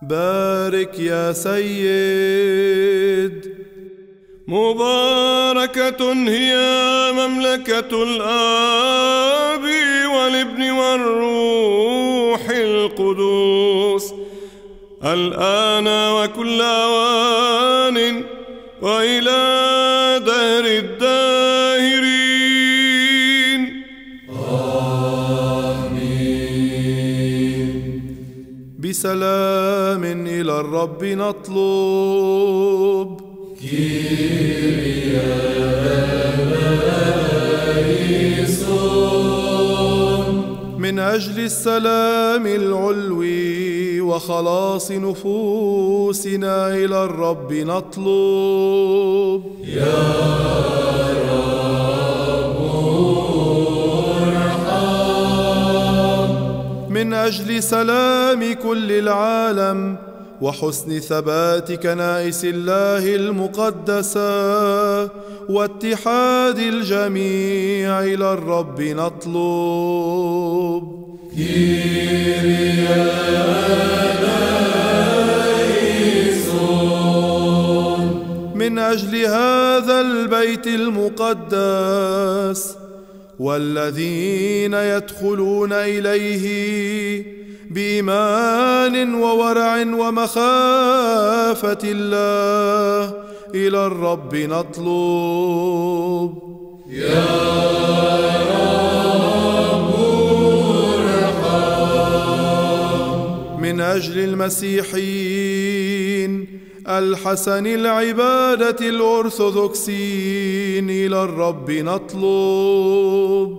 بارك يا سيد. مباركة هي مملكة الآب والابن والروح القدوس، الآن وكل أوان وإلى دهر الداهرين. آمين. بسلام إلى الرب نطلب. من أجل السلام العلوي وخلاص نفوسنا إلى الرب نطلب. يا رب ارحم. من أجل سلام كل العالم وحسن ثبات كنائس الله المقدسة واتحاد الجميع إلى الرب نطلب. كيريا إليسون. من أجل هذا البيت المقدس والذين يدخلون إليه بإيمان وورع ومخافة الله إلى الرب نطلب. يا رب ارحم. من أجل المسيحيين الحسن العبادة الأرثوذكسيين إلى الرب نطلب.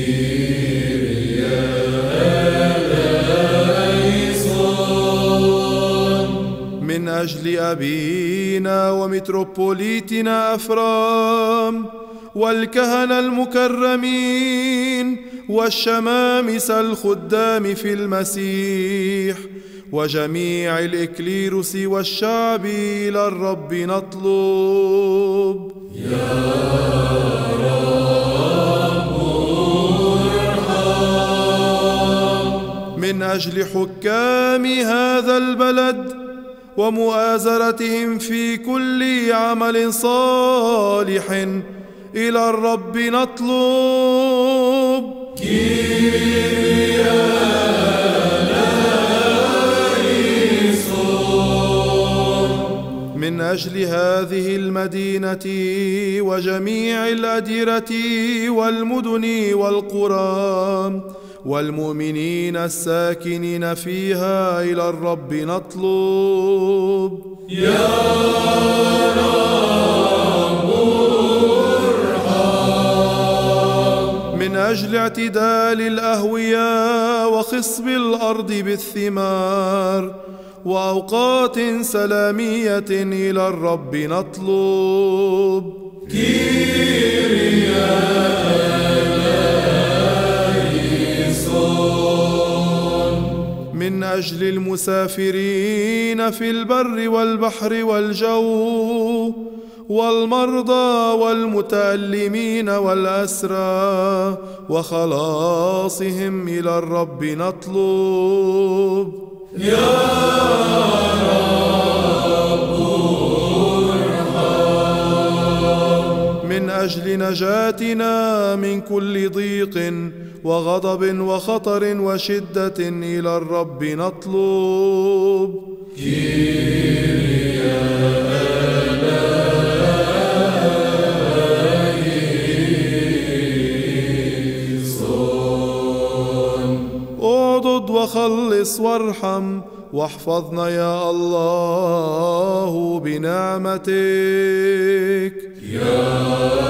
من أجل أبينا ومتروبوليتنا أفرام والكهنة المكرمين والشمامسة الخدام في المسيح وجميع الإكليروس والشعب إلى الرب نطلب. يا رب ارحم. من أجل حكام هذا البلد ومؤازرتهم في كل عمل صالح إلى الرب نطلب. كيريا إليسون. من أجل هذه المدينة وجميع الأديرة والمدن والقرى والمؤمنين الساكنين فيها إلى الرب نطلب. يا رب ارحم. من أجل اعتدال الأهوياء وخصب الأرض بالثمار وأوقات سلامية إلى الرب نطلب. كيريا من أجل المسافرين في البر والبحر والجو والمرضى والمتألمين والأسرى وخلاصهم إلى الرب نطلب. يا رب ارحم. من أجل نجاتنا من كل ضيق وغضب وخطر وشدة إلى الرب نطلب. كيريا إليسون. اعضد وخلص وارحم واحفظنا يا الله بنعمتك. يا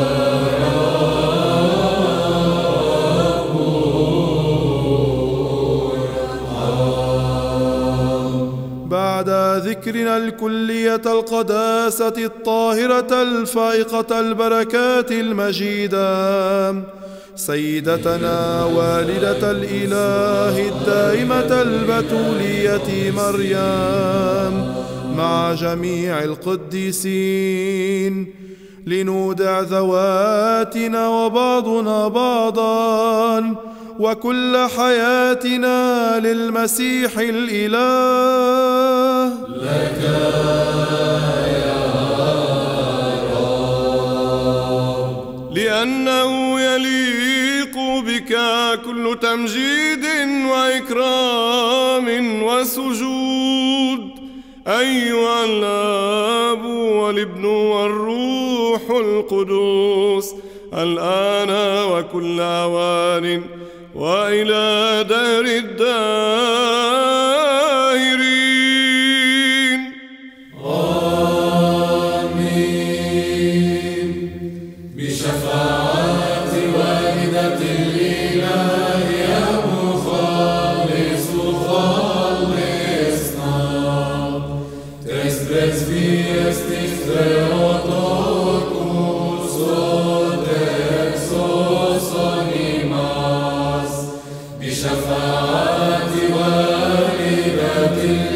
بعد ذكرنا الكلية القداسة الطاهرة الفائقة البركات المجيدة سيدتنا والدة الإله الدائمة البتولية مريم مع جميع القديسين لنودع ذواتنا وبعضنا بعضا وكل حياتنا للمسيح الإله. لك يا رب، لأنه يليق بك كل تمجيد وإكرام وسجود، أيها الآب والابن والروح القدوس، الآن وكل أوان وإلى دهر الداهرين. آمين. بشفاعة والدة الإله يا مخلص خلصنا، تسبس في استثراء بشفاعة والدة